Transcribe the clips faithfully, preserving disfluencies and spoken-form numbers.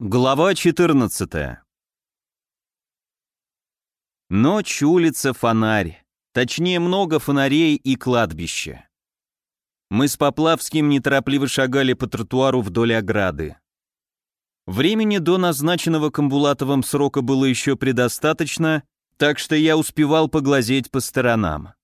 Глава четырнадцатая. Ночь, улица, фонарь. Точнее, много фонарей и кладбище. Мы с Поплавским неторопливо шагали по тротуару вдоль ограды. Времени до назначенного Камбулатовым срока было еще предостаточно, так что я успевал поглазеть по сторонам.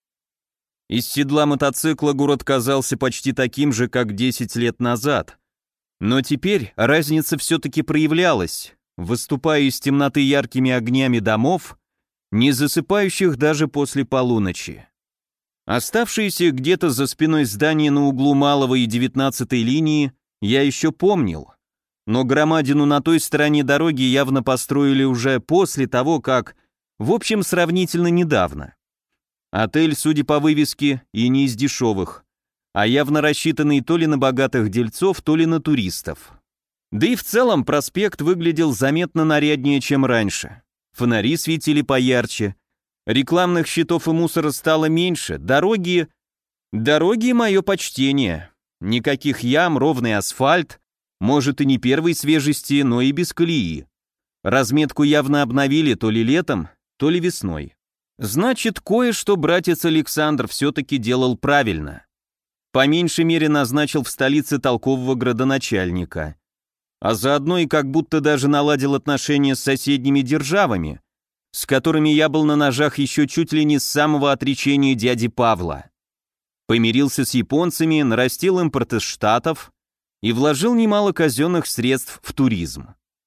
Из седла мотоцикла город казался почти таким же, как десять лет назад. Но теперь разница все-таки проявлялась, выступая из темноты яркими огнями домов, не засыпающих даже после полуночи. Оставшиеся где-то за спиной здания на углу Малого и девятнадцатой линии я еще помнил, но громадину на той стороне дороги явно построили уже после того, как, в общем, сравнительно недавно. Отель, судя по вывеске, и не из дешевых, а явно рассчитанный то ли на богатых дельцов, то ли на туристов. Да и в целом проспект выглядел заметно наряднее, чем раньше. Фонари светили поярче, рекламных щитов и мусора стало меньше, дороги... Дороги — мое почтение. Никаких ям, ровный асфальт, может и не первой свежести, но и без колеи. Разметку явно обновили то ли летом, то ли весной. Значит, кое-что братец Александр все-таки делал правильно. По меньшей мере назначил в столице толкового градоначальника. А заодно и как будто даже наладил отношения с соседними державами, с которыми я был на ножах еще чуть ли не с самого отречения дяди Павла. Помирился с японцами, нарастил импорт из Штатов и вложил немало казенных средств в туризм.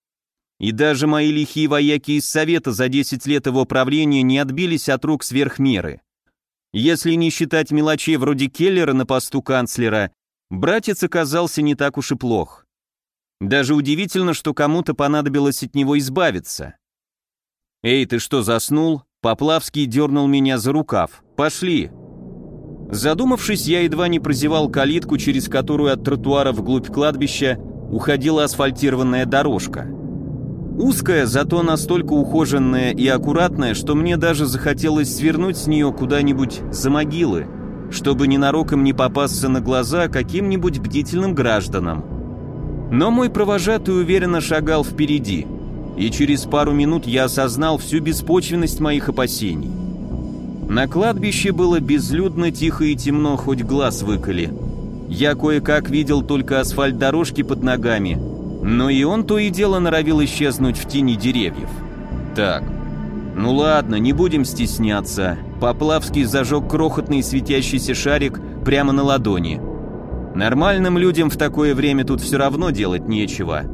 И даже мои лихие вояки из Совета за десять лет его правления не отбились от рук сверх меры. Если не считать мелочей вроде Келлера на посту канцлера, братец оказался не так уж и плох. Даже удивительно, что кому-то понадобилось от него избавиться. «Эй, ты что, заснул?» Поплавский дернул меня за рукав. «Пошли!» Задумавшись, я едва не прозевал калитку, через которую от тротуара вглубь кладбища уходила асфальтированная дорожка. Узкая, зато настолько ухоженная и аккуратная, что мне даже захотелось свернуть с нее куда-нибудь за могилы, чтобы ненароком не попасться на глаза каким-нибудь бдительным гражданам. Но мой провожатый уверенно шагал впереди, и через пару минут я осознал всю беспочвенность моих опасений. На кладбище было безлюдно, тихо и темно, хоть глаз выколи. Я кое-как видел только асфальт дорожки под ногами, но и он то и дело норовил исчезнуть в тени деревьев. Так, ну ладно, не будем стесняться. Поплавский зажег крохотный светящийся шарик прямо на ладони. Нормальным людям в такое время тут все равно делать нечего.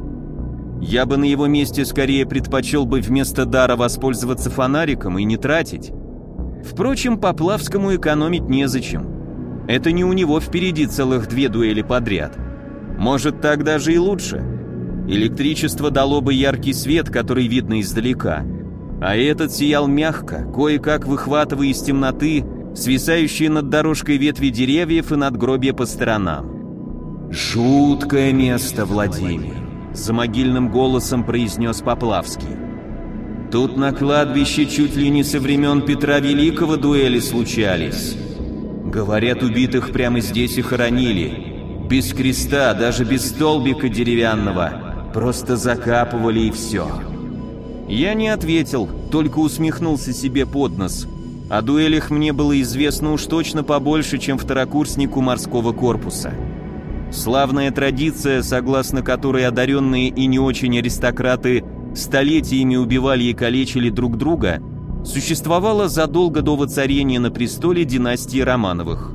Я бы на его месте скорее предпочел бы вместо дара воспользоваться фонариком и не тратить. Впрочем, Поплавскому экономить незачем. Это не у него впереди целых две дуэли подряд. Может, так даже и лучше. Электричество дало бы яркий свет, который видно издалека, а этот сиял мягко, кое-как выхватывая из темноты свисающие над дорожкой ветви деревьев и надгробья по сторонам. «Жуткое место, Владимир», — за могильным голосом произнес Поплавский. «Тут на кладбище чуть ли не со времен Петра Великого дуэли случались. Говорят, убитых прямо здесь и хоронили. Без креста, даже без столбика деревянного. Просто закапывали и все». Я не ответил, только усмехнулся себе под нос. О дуэлях мне было известно уж точно побольше, чем второкурснику морского корпуса. Славная традиция, согласно которой одаренные и не очень аристократы столетиями убивали и калечили друг друга, существовала задолго до воцарения на престоле династии Романовых.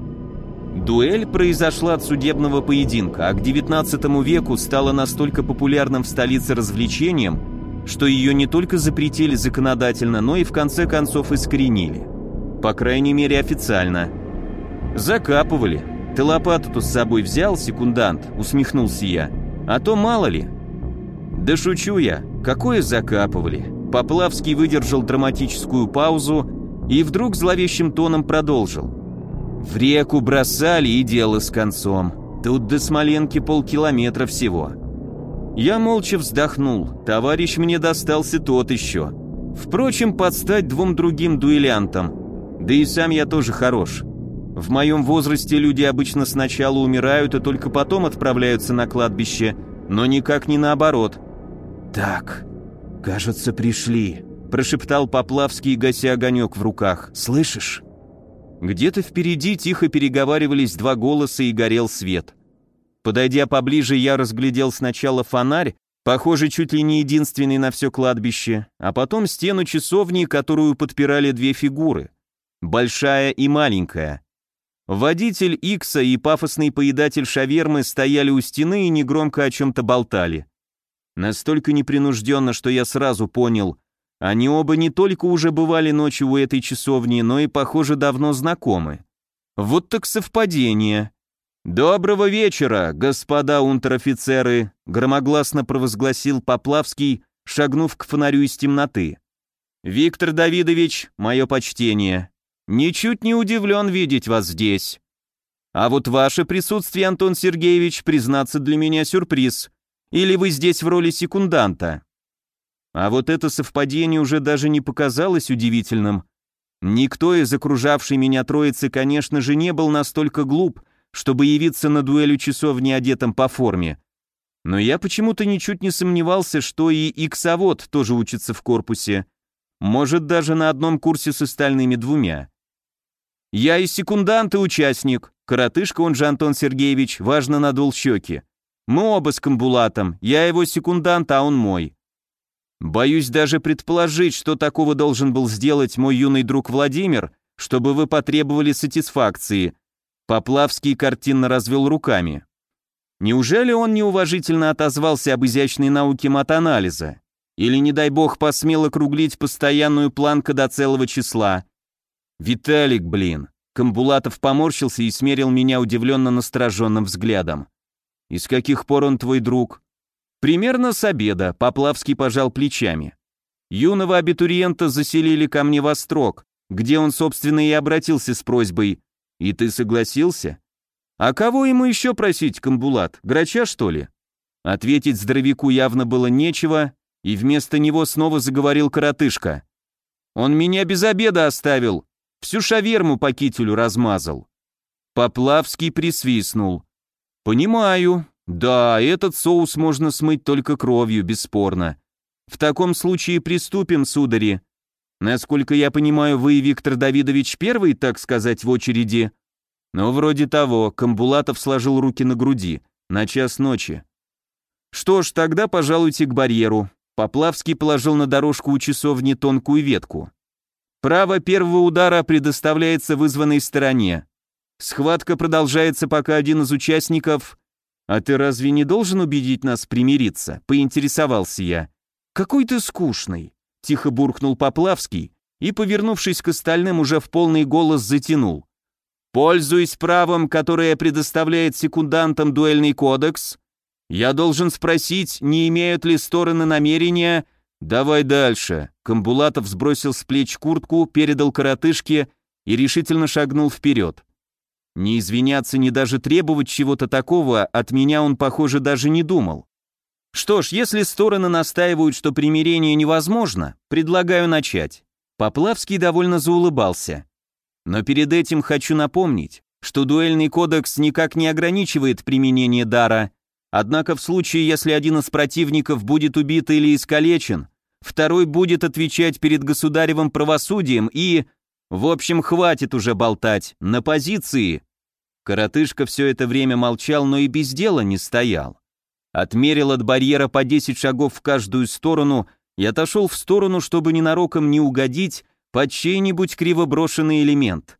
Дуэль произошла от судебного поединка, а к девятнадцатому веку стала настолько популярным в столице развлечением, что ее не только запретили законодательно, но и в конце концов искоренили. По крайней мере официально. Закапывали. «Ты лопату-то с собой взял, секундант?» — усмехнулся я. «А то мало ли». «Да шучу я. Какое закапывали?» Поплавский выдержал драматическую паузу и вдруг зловещим тоном продолжил. «В реку бросали, и дело с концом. Тут до Смоленки полкилометра всего». Я молча вздохнул. Товарищ мне достался тот еще. Впрочем, подстать двум другим дуэлянтам. Да и сам я тоже хорош. В моем возрасте люди обычно сначала умирают, а только потом отправляются на кладбище, но никак не наоборот. «Так, кажется, пришли», — прошептал Поплавский, гася огонек в руках. «Слышишь?» Где-то впереди тихо переговаривались два голоса и горел свет. Подойдя поближе, я разглядел сначала фонарь, похоже, чуть ли не единственный на все кладбище, а потом стену часовни, которую подпирали две фигуры, большая и маленькая. Водитель Икса и пафосный поедатель шавермы стояли у стены и негромко о чем-то болтали. Настолько непринужденно, что я сразу понял, они оба не только уже бывали ночью у этой часовни, но и, похоже, давно знакомы. Вот так совпадение. «Доброго вечера, господа унтер-офицеры», громогласно провозгласил Поплавский, шагнув к фонарю из темноты. «Виктор Давидович, мое почтение. Ничуть не удивлен видеть вас здесь. А вот ваше присутствие, Антон Сергеевич, признаться, для меня сюрприз. Или вы здесь в роли секунданта?» А вот это совпадение уже даже не показалось удивительным. Никто из окружавшей меня троицы, конечно же, не был настолько глуп, чтобы явиться на дуэль у часовни одетым по форме. Но я почему-то ничуть не сомневался, что и иксовод тоже учится в корпусе. Может, даже на одном курсе с остальными двумя. «Я и секундант, и участник. Коротышка, он же Антон Сергеевич, важно надул щеки. Мы оба с Камбулатом, я его секундант, а он мой. Боюсь даже предположить, что такого должен был сделать мой юный друг Владимир, чтобы вы потребовали сатисфакции». Поплавский картинно развел руками. Неужели он неуважительно отозвался об изящной науке матанализа? Или, не дай бог, посмел округлить постоянную планку до целого числа? «Виталик, блин!» Камбулатов поморщился и смерил меня удивленно настороженным взглядом. «И с каких пор он твой друг?» «Примерно с обеда», — Поплавский пожал плечами. «Юного абитуриента заселили ко мне во Острог, где он, собственно, и обратился с просьбой. И ты согласился? А кого ему еще просить, Камбулат, грача, что ли?» Ответить здоровяку явно было нечего, и вместо него снова заговорил коротышка. «Он меня без обеда оставил, всю шаверму по кителю размазал». Поплавский присвистнул. «Понимаю. Да, этот соус можно смыть только кровью, бесспорно. В таком случае приступим, судари. Насколько я понимаю, вы, Виктор Давидович, первый, так сказать, в очереди?» «Ну, вроде того», — Камбулатов сложил руки на груди, на час ночи. «Что ж, тогда пожалуйте к барьеру». Поплавский положил на дорожку у часовни тонкую ветку. «Право первого удара предоставляется вызванной стороне. Схватка продолжается, пока один из участников...» «А ты разве не должен убедить нас примириться?» — поинтересовался я. «Какой ты скучный!» — тихо буркнул Поплавский и, повернувшись к остальным, уже в полный голос затянул. «Пользуясь правом, которое предоставляет секундантам дуэльный кодекс, я должен спросить, не имеют ли стороны намерения...» «Давай дальше!» — Камбулатов сбросил с плеч куртку, передал коротышке и решительно шагнул вперед. Не извиняться, ни даже требовать чего-то такого от меня он, похоже, даже не думал. Что ж, если стороны настаивают, что примирение невозможно, предлагаю начать. Поплавский довольно заулыбался. Но перед этим хочу напомнить, что дуэльный кодекс никак не ограничивает применение дара, однако в случае, если один из противников будет убит или искалечен, второй будет отвечать перед государевым правосудием и... В общем, хватит уже болтать, на позиции. Коротышка все это время молчал, но и без дела не стоял. Отмерил от барьера по десять шагов в каждую сторону и отошел в сторону, чтобы ненароком не угодить под чей-нибудь кривоброшенный элемент.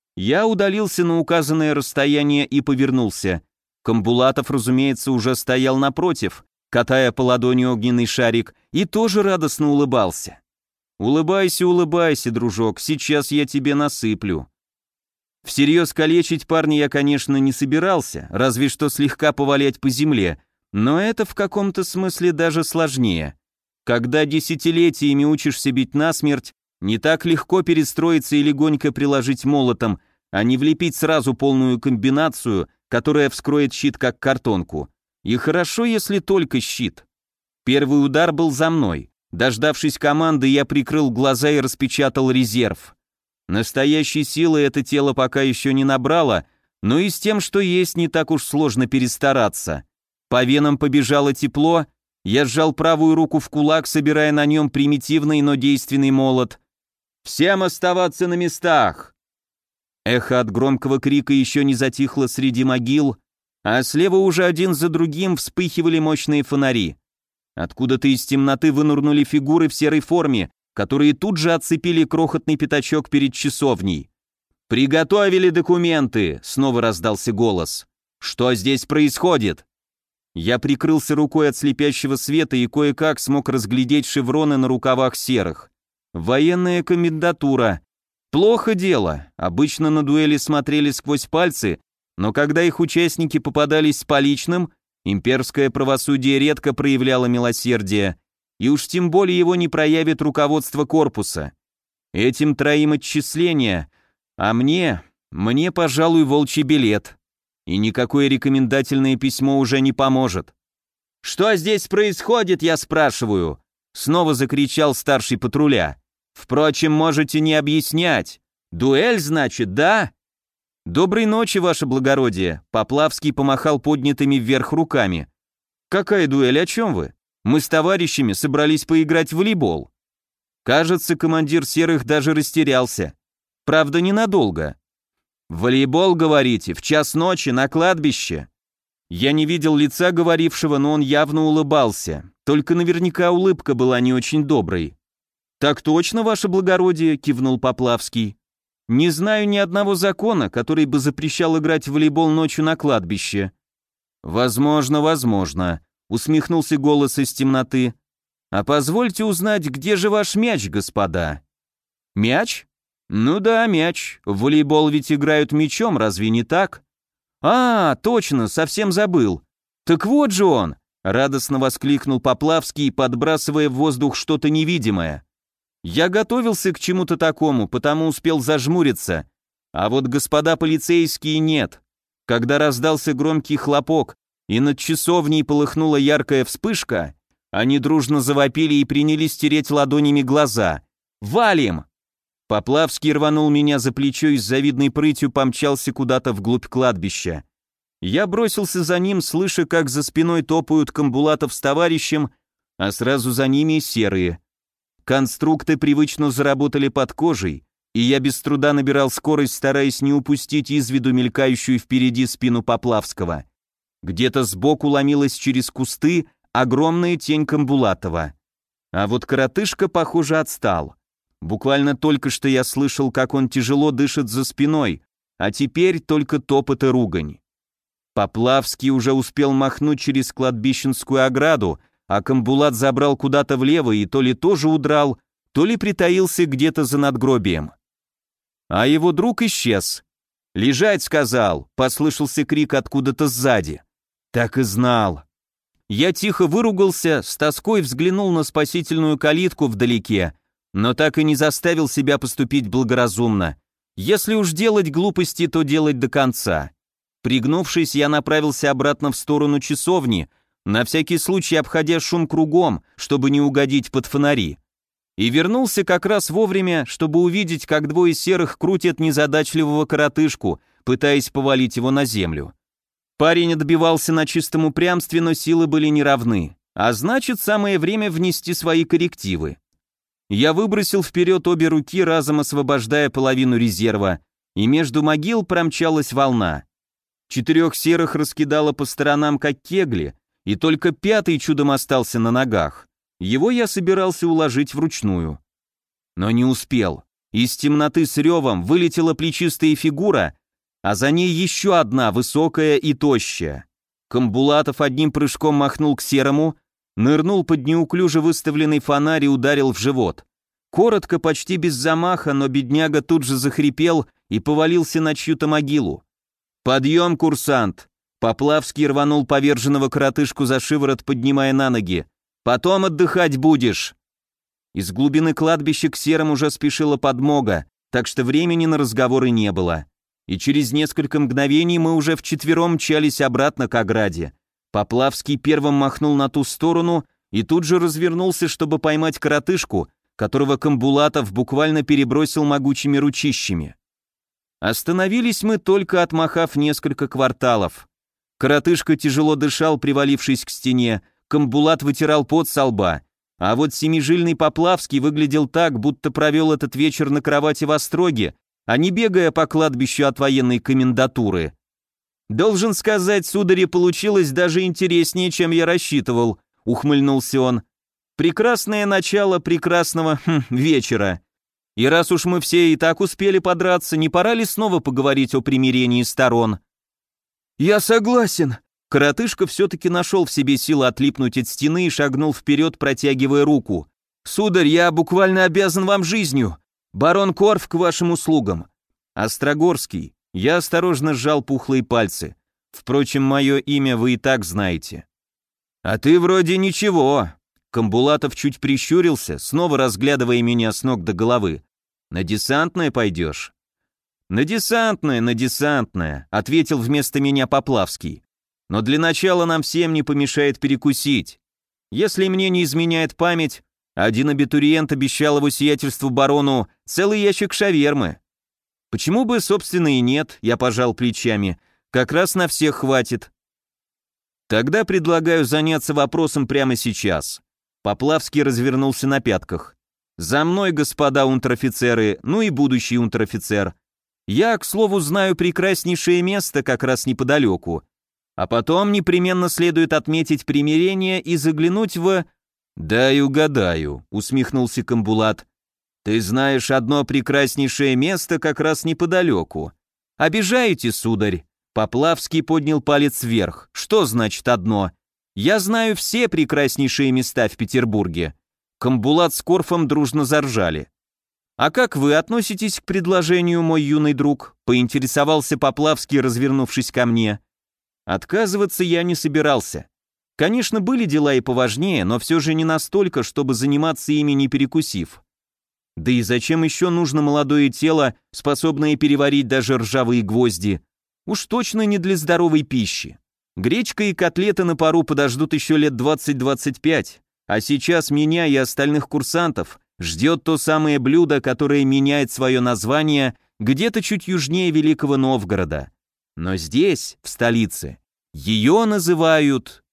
Я удалился на указанное расстояние и повернулся. Камбулатов, разумеется, уже стоял напротив, катая по ладони огненный шарик, и тоже радостно улыбался. «Улыбайся, улыбайся, дружок, сейчас я тебе насыплю». Всерьез калечить парня я, конечно, не собирался, разве что слегка повалять по земле, но это в каком-то смысле даже сложнее. Когда десятилетиями учишься бить насмерть, не так легко перестроиться и легонько приложить молотом, а не влепить сразу полную комбинацию, которая вскроет щит как картонку. И хорошо, если только щит. Первый удар был за мной. Дождавшись команды, я прикрыл глаза и распечатал резерв. Настоящей силы это тело пока еще не набрало, но и с тем, что есть, не так уж сложно перестараться. По венам побежало тепло, я сжал правую руку в кулак, собирая на нем примитивный, но действенный молот. «Всем оставаться на местах!» Эхо от громкого крика еще не затихло среди могил, а слева уже один за другим вспыхивали мощные фонари. Откуда-то из темноты вынырнули фигуры в серой форме, которые тут же отцепили крохотный пятачок перед часовней. «Приготовили документы!» — снова раздался голос. «Что здесь происходит?» Я прикрылся рукой от слепящего света и кое-как смог разглядеть шевроны на рукавах серых. Военная комендатура. Плохо дело. Обычно на дуэли смотрели сквозь пальцы, но когда их участники попадались с поличным, имперское правосудие редко проявляло милосердие, и уж тем более его не проявит руководство корпуса. Этим троим отчисления, а мне, мне, пожалуй, волчий билет. И никакое рекомендательное письмо уже не поможет. «Что здесь происходит, я спрашиваю?» Снова закричал старший патруля. «Впрочем, можете не объяснять. Дуэль, значит, да?» «Доброй ночи, ваше благородие», — Поплавский помахал поднятыми вверх руками. «Какая дуэль, о чем вы? Мы с товарищами собрались поиграть в волейбол». Кажется, командир серых даже растерялся. Правда, ненадолго. «Волейбол, говорите, в час ночи на кладбище?» Я не видел лица говорившего, но он явно улыбался. Только наверняка улыбка была не очень доброй. «Так точно, ваше благородие», — кивнул Поплавский. «Не знаю ни одного закона, который бы запрещал играть в волейбол ночью на кладбище». «Возможно, возможно», — усмехнулся голос из темноты. «А позвольте узнать, где же ваш мяч, господа?» «Мяч? Ну да, мяч. В волейбол ведь играют мячом, разве не так?» «А, точно, совсем забыл. Так вот же он!» — радостно воскликнул Поплавский, подбрасывая в воздух что-то невидимое. «Я готовился к чему-то такому, потому успел зажмуриться. А вот господа полицейские нет. Когда раздался громкий хлопок и над часовней полыхнула яркая вспышка, они дружно завопили и принялись тереть ладонями глаза. «Валим!» Поплавский рванул меня за плечо и с завидной прытью помчался куда-то вглубь кладбища. Я бросился за ним, слыша, как за спиной топают Камбулатов с товарищем, а сразу за ними серые. Конструкты привычно заработали под кожей, и я без труда набирал скорость, стараясь не упустить из виду мелькающую впереди спину Поплавского. Где-то сбоку ломилась через кусты огромная тень Камбулатова. А вот коротышка, похоже, отстал. Буквально только что я слышал, как он тяжело дышит за спиной, а теперь только топот и ругань. Поплавский уже успел махнуть через кладбищенскую ограду, а Камбулат забрал куда-то влево и то ли тоже удрал, то ли притаился где-то за надгробием. А его друг исчез. «Лежать!» — сказал, послышался крик откуда-то сзади. Так и знал. Я тихо выругался, с тоской взглянул на спасительную калитку вдалеке, но так и не заставил себя поступить благоразумно. Если уж делать глупости, то делать до конца. Пригнувшись, я направился обратно в сторону часовни, на всякий случай обходя шум кругом, чтобы не угодить под фонари. И вернулся как раз вовремя, чтобы увидеть, как двое серых крутят незадачливого коротышку, пытаясь повалить его на землю. Парень отбивался на чистом упрямстве, но силы были неравны, а значит, самое время внести свои коррективы. Я выбросил вперед обе руки, разом освобождая половину резерва, и между могил промчалась волна. Четырех серых раскидало по сторонам, как кегли, и только пятый чудом остался на ногах. Его я собирался уложить вручную. Но не успел. Из темноты с ревом вылетела плечистая фигура, а за ней еще одна, высокая и тощая. Камбулатов одним прыжком махнул к серому, нырнул под неуклюже выставленный фонарь и ударил в живот. Коротко, почти без замаха, но бедняга тут же захрипел и повалился на чью-то могилу. «Подъем, курсант!» Поплавский рванул поверженного коротышку за шиворот, поднимая на ноги. «Потом отдыхать будешь!» Из глубины кладбища к серым уже спешила подмога, так что времени на разговоры не было. И через несколько мгновений мы уже вчетвером мчались обратно к ограде. Поплавский первым махнул на ту сторону и тут же развернулся, чтобы поймать коротышку, которого Камбулатов буквально перебросил могучими ручищами. Остановились мы, только отмахав несколько кварталов. Коротышка тяжело дышал, привалившись к стене, Камбулат вытирал пот со лба, а вот семижильный Поплавский выглядел так, будто провел этот вечер на кровати в Остроге, а не бегая по кладбищу от военной комендатуры. «Должен сказать, сударь, получилось даже интереснее, чем я рассчитывал», — ухмыльнулся он. «Прекрасное начало прекрасного хм, вечера. И раз уж мы все и так успели подраться, не пора ли снова поговорить о примирении сторон?» «Я согласен». Коротышка все-таки нашел в себе силы отлипнуть от стены и шагнул вперед, протягивая руку. «Сударь, я буквально обязан вам жизнью. Барон Корф к вашим услугам». «Острогорский». Я осторожно сжал пухлые пальцы. Впрочем, мое имя вы и так знаете. «А ты вроде ничего». Камбулатов чуть прищурился, снова разглядывая меня с ног до головы. «На десантное пойдешь?» «На десантное, на десантное», — ответил вместо меня Поплавский. «Но для начала нам всем не помешает перекусить. Если мне не изменяет память, один абитуриент обещал его сиятельству барону целый ящик шавермы. Почему бы, собственно, и нет, я пожал плечами, как раз на всех хватит. Тогда предлагаю заняться вопросом прямо сейчас». Поплавский развернулся на пятках. «За мной, господа унтер-офицеры, ну и будущий унтер-офицер. Я, к слову, знаю прекраснейшее место как раз неподалеку. А потом непременно следует отметить примирение и заглянуть в...» «Дай угадаю», — усмехнулся Камбулат. «Ты знаешь одно прекраснейшее место как раз неподалеку. Обижаете, сударь?» Поплавский поднял палец вверх. «Что значит одно? Я знаю все прекраснейшие места в Петербурге». Камбулат с Корфом дружно заржали. «А как вы относитесь к предложению, мой юный друг?» — поинтересовался Поплавский, развернувшись ко мне. Отказываться я не собирался. Конечно, были дела и поважнее, но все же не настолько, чтобы заниматься ими не перекусив. Да и зачем еще нужно молодое тело, способное переварить даже ржавые гвозди? Уж точно не для здоровой пищи. Гречка и котлеты на пару подождут еще лет двадцать-двадцать пять, а сейчас меня и остальных курсантов ждет то самое блюдо, которое меняет свое название где-то чуть южнее Великого Новгорода. Но здесь, в столице, ее называют